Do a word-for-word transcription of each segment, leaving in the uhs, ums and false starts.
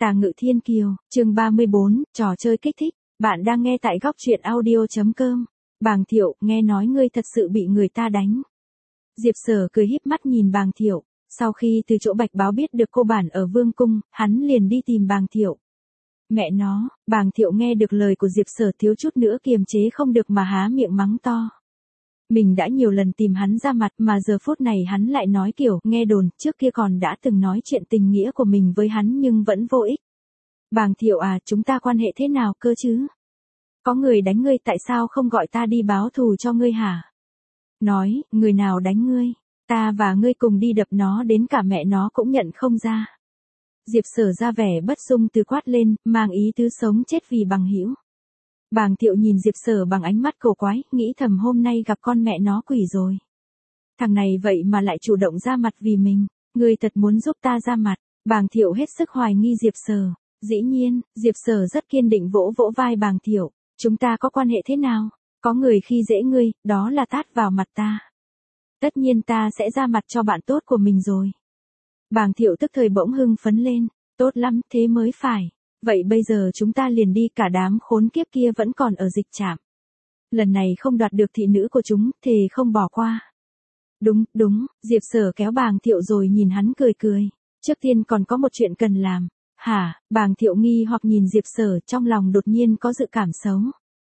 Tà Ngự Thiên Kiều, chương ba mươi bốn, trò chơi kích thích. Bạn đang nghe tại góc truyện audio chấm com. Bàng Thiệu, nghe nói ngươi thật sự bị người ta đánh. Diệp Sở cười híp mắt nhìn Bàng Thiệu, sau khi từ chỗ Bạch Báo biết được cô bản ở Vương Cung, hắn liền đi tìm Bàng Thiệu. Mẹ nó, Bàng Thiệu nghe được lời của Diệp Sở thiếu chút nữa kiềm chế không được mà há miệng mắng to. Mình đã nhiều lần tìm hắn ra mặt mà giờ phút này hắn lại nói kiểu nghe đồn trước kia còn đã từng nói chuyện tình nghĩa của mình với hắn nhưng vẫn vô ích. Bàng Thiệu à, chúng ta quan hệ thế nào cơ chứ? Có người đánh ngươi tại sao không gọi ta đi báo thù cho ngươi hả? Nói, người nào đánh ngươi? Ta và ngươi cùng đi đập nó đến cả mẹ nó cũng nhận không ra. Diệp Sở ra vẻ bất dung từ quát lên, mang ý tứ sống chết vì bằng hữu. Bàng Thiệu nhìn Diệp Sở bằng ánh mắt cổ quái, nghĩ thầm hôm nay gặp con mẹ nó quỷ rồi. Thằng này vậy mà lại chủ động ra mặt vì mình, ngươi thật muốn giúp ta ra mặt. Bàng Thiệu hết sức hoài nghi Diệp Sở. Dĩ nhiên, Diệp Sở rất kiên định vỗ vỗ vai Bàng Thiệu, chúng ta có quan hệ thế nào? Có người khi dễ ngươi, đó là tát vào mặt ta. Tất nhiên ta sẽ ra mặt cho bạn tốt của mình rồi. Bàng Thiệu tức thời bỗng hưng phấn lên, tốt lắm, thế mới phải. Vậy bây giờ chúng ta liền đi, cả đám khốn kiếp kia vẫn còn ở dịch trạm. Lần này không đoạt được thị nữ của chúng, thề không bỏ qua. Đúng, đúng, Diệp Sở kéo Bàng Thiệu rồi nhìn hắn cười cười. Trước tiên còn có một chuyện cần làm. Hả, Bàng Thiệu nghi hoặc nhìn Diệp Sở, trong lòng đột nhiên có dự cảm xấu.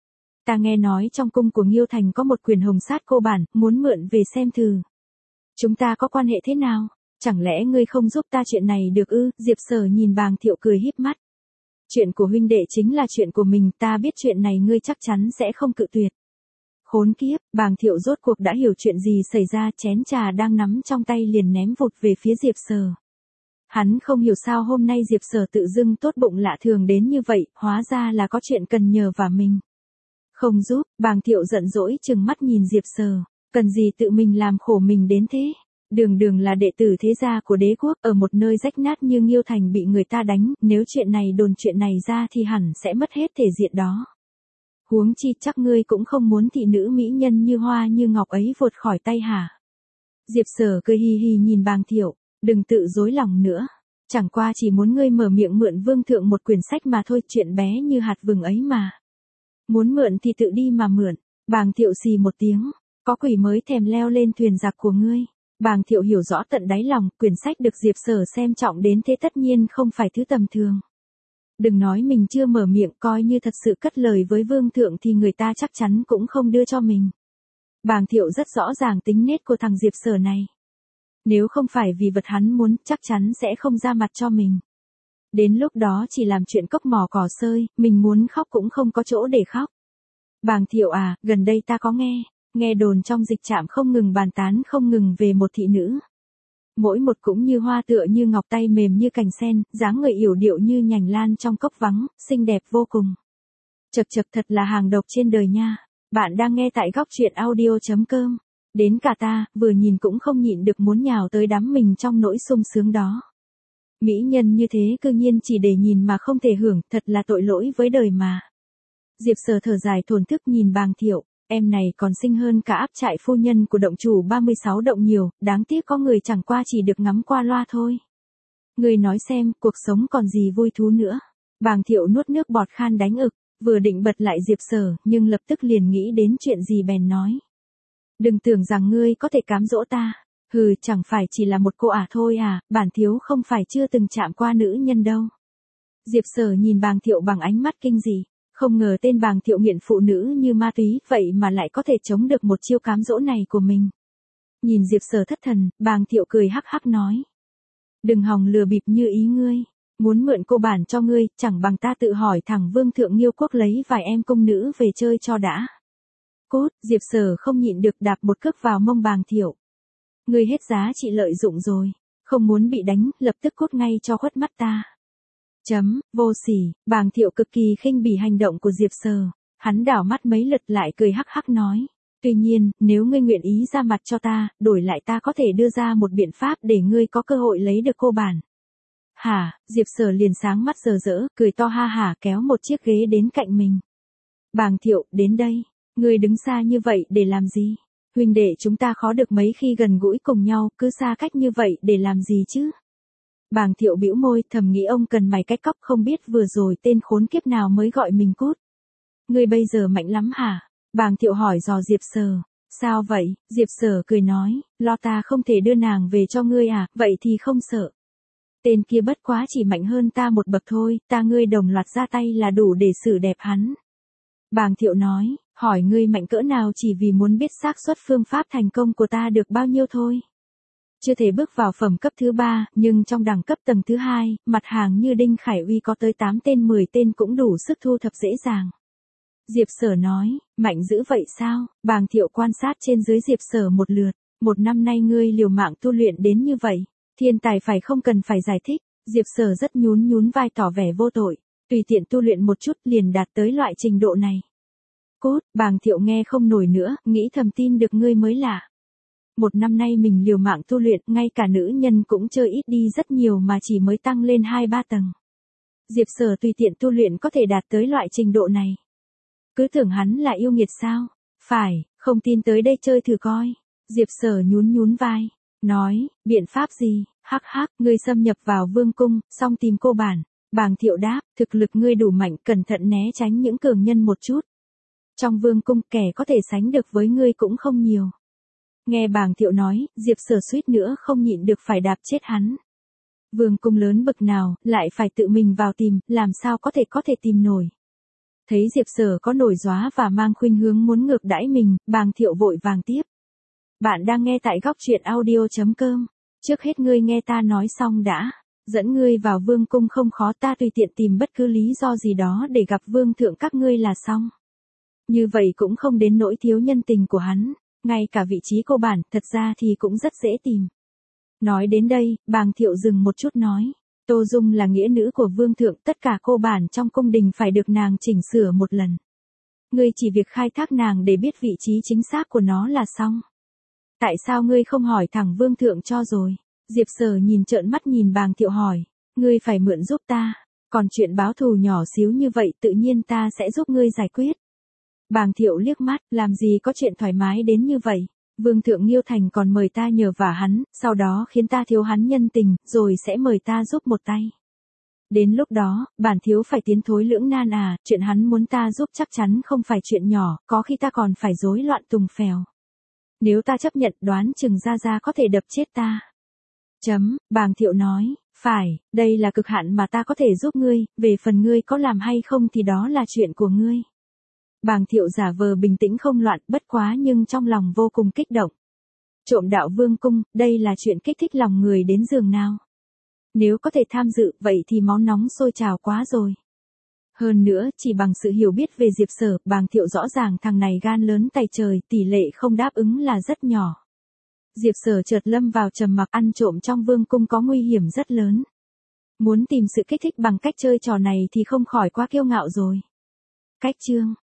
Ta nghe nói trong cung của Nghiêu Thành có một quyền hồng sát cô bản, muốn mượn về xem thử. Chúng ta có quan hệ thế nào? Chẳng lẽ ngươi không giúp ta chuyện này được ư? Diệp Sở nhìn Bàng Thiệu cười híp mắt. Chuyện của huynh đệ chính là chuyện của mình, ta biết chuyện này ngươi chắc chắn sẽ không cự tuyệt. Khốn kiếp, Bàng Thiệu rốt cuộc đã hiểu chuyện gì xảy ra, chén trà đang nắm trong tay liền ném vụt về phía Diệp Sở. Hắn không hiểu sao hôm nay Diệp Sở tự dưng tốt bụng lạ thường đến như vậy, hóa ra là có chuyện cần nhờ vả mình. Không giúp, Bàng Thiệu giận dỗi trừng mắt nhìn Diệp Sở, cần gì tự mình làm khổ mình đến thế? Đường đường là đệ tử thế gia của đế quốc, ở một nơi rách nát như Nghiêu Thành bị người ta đánh, nếu chuyện này đồn chuyện này ra thì hẳn sẽ mất hết thể diện đó. Huống chi chắc ngươi cũng không muốn thị nữ mỹ nhân như hoa như ngọc ấy vụt khỏi tay hả? Diệp Sở cười hì hì nhìn Bàng Thiệu, đừng tự dối lòng nữa. Chẳng qua chỉ muốn ngươi mở miệng mượn vương thượng một quyển sách mà thôi, chuyện bé như hạt vừng ấy mà. Muốn mượn thì tự đi mà mượn. Bàng Thiệu xì một tiếng, có quỷ mới thèm leo lên thuyền giặc của ngươi. Bàng Thiệu hiểu rõ tận đáy lòng, quyển sách được Diệp Sở xem trọng đến thế tất nhiên không phải thứ tầm thường. Đừng nói mình chưa mở miệng, coi như thật sự cất lời với vương thượng thì người ta chắc chắn cũng không đưa cho mình. Bàng Thiệu rất rõ ràng tính nết của thằng Diệp Sở này. Nếu không phải vì vật hắn muốn, chắc chắn sẽ không ra mặt cho mình. Đến lúc đó chỉ làm chuyện cốc mỏ cỏ sơi, mình muốn khóc cũng không có chỗ để khóc. Bàng Thiệu à, gần đây ta có nghe, nghe đồn trong dịch trạm không ngừng bàn tán không ngừng về một thị nữ. Mỗi một cũng như hoa tựa như ngọc, tay mềm như cành sen, dáng người yểu điệu như nhành lan trong cốc vắng, xinh đẹp vô cùng. Chật chật, thật là hàng độc trên đời nha. Bạn đang nghe tại góc truyện audio chấm com. Đến cả ta, vừa nhìn cũng không nhịn được muốn nhào tới đắm mình trong nỗi sung sướng đó. Mỹ nhân như thế cư nhiên chỉ để nhìn mà không thể hưởng, thật là tội lỗi với đời mà. Diệp Sở thở dài thổn thức nhìn Bàng Thiệu, em này còn xinh hơn cả áp trại phu nhân của động chủ ba mươi sáu động nhiều, đáng tiếc có người chẳng qua chỉ được ngắm qua loa thôi. Người nói xem, cuộc sống còn gì vui thú nữa. Bàng Thiệu nuốt nước bọt khan đánh ực, vừa định bật lại Diệp Sở, nhưng lập tức liền nghĩ đến chuyện gì bèn nói. Đừng tưởng rằng ngươi có thể cám dỗ ta. Hừ, chẳng phải chỉ là một cô ả thôi à, bản thiếu không phải chưa từng chạm qua nữ nhân đâu. Diệp Sở nhìn Bàng Thiệu bằng ánh mắt kinh dị, không ngờ tên Bàng Thiệu nghiện phụ nữ như ma túy, vậy mà lại có thể chống được một chiêu cám dỗ này của mình. Nhìn Diệp Sở thất thần, Bàng Thiệu cười hắc hắc nói. Đừng hòng lừa bịp như ý ngươi, muốn mượn cô bản cho ngươi, chẳng bằng ta tự hỏi thẳng vương thượng Nghiêu quốc lấy vài em công nữ về chơi cho đã. Cốt, Diệp Sở không nhịn được đạp một cước vào mông Bàng Thiệu. Ngươi hết giá trị lợi dụng rồi, không muốn bị đánh, lập tức cút ngay cho khuất mắt ta. Chấm, vô sỉ, Bàng Thiệu cực kỳ khinh bỉ hành động của Diệp Sở, hắn đảo mắt mấy lượt lại cười hắc hắc nói. Tuy nhiên, nếu ngươi nguyện ý ra mặt cho ta, đổi lại ta có thể đưa ra một biện pháp để ngươi có cơ hội lấy được cô bản. Hả, Diệp Sở liền sáng mắt rờ rỡ, cười to ha hả kéo một chiếc ghế đến cạnh mình. Bàng Thiệu, đến đây, ngươi đứng xa như vậy để làm gì? Huynh đệ chúng ta khó được mấy khi gần gũi cùng nhau, cứ xa cách như vậy để làm gì chứ? Bàng Thiệu bĩu môi, thầm nghĩ ông cần mày cách cóc, không biết vừa rồi tên khốn kiếp nào mới gọi mình cút. Ngươi bây giờ mạnh lắm hả? Bàng Thiệu hỏi dò Diệp Sở. Sao vậy? Diệp Sở cười nói, lo ta không thể đưa nàng về cho ngươi à, vậy thì không sợ. Tên kia bất quá chỉ mạnh hơn ta một bậc thôi, ta ngươi đồng loạt ra tay là đủ để xử đẹp hắn. Bàng Thiệu nói, hỏi ngươi mạnh cỡ nào chỉ vì muốn biết xác suất phương pháp thành công của ta được bao nhiêu thôi. Chưa thể bước vào phẩm cấp thứ ba, nhưng trong đẳng cấp tầng thứ hai, mặt hàng như Đinh Khải Uy có tới tám tên mười tên cũng đủ sức thu thập dễ dàng. Diệp Sở nói, mạnh dữ vậy sao? Bàng Thiệu quan sát trên dưới Diệp Sở một lượt, một năm nay ngươi liều mạng tu luyện đến như vậy, thiên tài phải không cần phải giải thích. Diệp Sở rất nhún nhún vai tỏ vẻ vô tội, tùy tiện tu luyện một chút liền đạt tới loại trình độ này. Cốt, Bàng Thiệu nghe không nổi nữa, nghĩ thầm tin được ngươi mới lạ. Một năm nay mình liều mạng tu luyện, ngay cả nữ nhân cũng chơi ít đi rất nhiều mà chỉ mới tăng lên hai ba tầng. Diệp Sở tùy tiện tu luyện có thể đạt tới loại trình độ này. Cứ tưởng hắn là yêu nghiệt sao? Phải, không tin tới đây chơi thử coi. Diệp Sở nhún nhún vai, nói, biện pháp gì? Hắc hắc, ngươi xâm nhập vào vương cung, xong tìm cô bản. Bàng Thiệu đáp, thực lực ngươi đủ mạnh, cẩn thận né tránh những cường nhân một chút. Trong vương cung kẻ có thể sánh được với ngươi cũng không nhiều. Nghe Bàng Thiệu nói, Diệp Sở suýt nữa không nhịn được phải đạp chết hắn. Vương cung lớn bậc nào, lại phải tự mình vào tìm, làm sao có thể có thể tìm nổi. Thấy Diệp Sở có nổi gióa và mang khuynh hướng muốn ngược đãi mình, Bàng Thiệu vội vàng tiếp. Bạn đang nghe tại góc truyện audio chấm com. Trước hết ngươi nghe ta nói xong đã. Dẫn ngươi vào vương cung không khó, ta tùy tiện tìm bất cứ lý do gì đó để gặp vương thượng các ngươi là xong. Như vậy cũng không đến nỗi thiếu nhân tình của hắn. Ngay cả vị trí cô bản, thật ra thì cũng rất dễ tìm. Nói đến đây, Bàng Thiệu dừng một chút nói. Tô Dung là nghĩa nữ của vương thượng, tất cả cô bản trong cung đình phải được nàng chỉnh sửa một lần. Ngươi chỉ việc khai thác nàng để biết vị trí chính xác của nó là xong. Tại sao ngươi không hỏi thẳng vương thượng cho rồi? Diệp Sở nhìn trợn mắt nhìn Bàng Thiệu hỏi. Ngươi phải mượn giúp ta. Còn chuyện báo thù nhỏ xíu như vậy tự nhiên ta sẽ giúp ngươi giải quyết. Bàng Thiệu liếc mắt, làm gì có chuyện thoải mái đến như vậy. Vương thượng Nghiêu Thành còn mời ta nhờ vả hắn, sau đó khiến ta thiếu hắn nhân tình, rồi sẽ mời ta giúp một tay. Đến lúc đó, bản thiếu phải tiến thối lưỡng nan à, chuyện hắn muốn ta giúp chắc chắn không phải chuyện nhỏ, có khi ta còn phải rối loạn tùng phèo. Nếu ta chấp nhận đoán chừng Gia Gia có thể đập chết ta. Chấm, Bàng Thiệu nói, phải, đây là cực hạn mà ta có thể giúp ngươi, về phần ngươi có làm hay không thì đó là chuyện của ngươi. Bàng Thiệu giả vờ bình tĩnh không loạn, bất quá nhưng trong lòng vô cùng kích động. Trộm đạo vương cung, đây là chuyện kích thích lòng người đến giường nào. Nếu có thể tham dự, vậy thì máu nóng sôi trào quá rồi. Hơn nữa, chỉ bằng sự hiểu biết về Diệp Sở, Bàng Thiệu rõ ràng thằng này gan lớn tay trời, tỷ lệ không đáp ứng là rất nhỏ. Diệp Sở chợt lâm vào trầm mặc, ăn trộm trong vương cung có nguy hiểm rất lớn. Muốn tìm sự kích thích bằng cách chơi trò này thì không khỏi quá kiêu ngạo rồi. Cách chương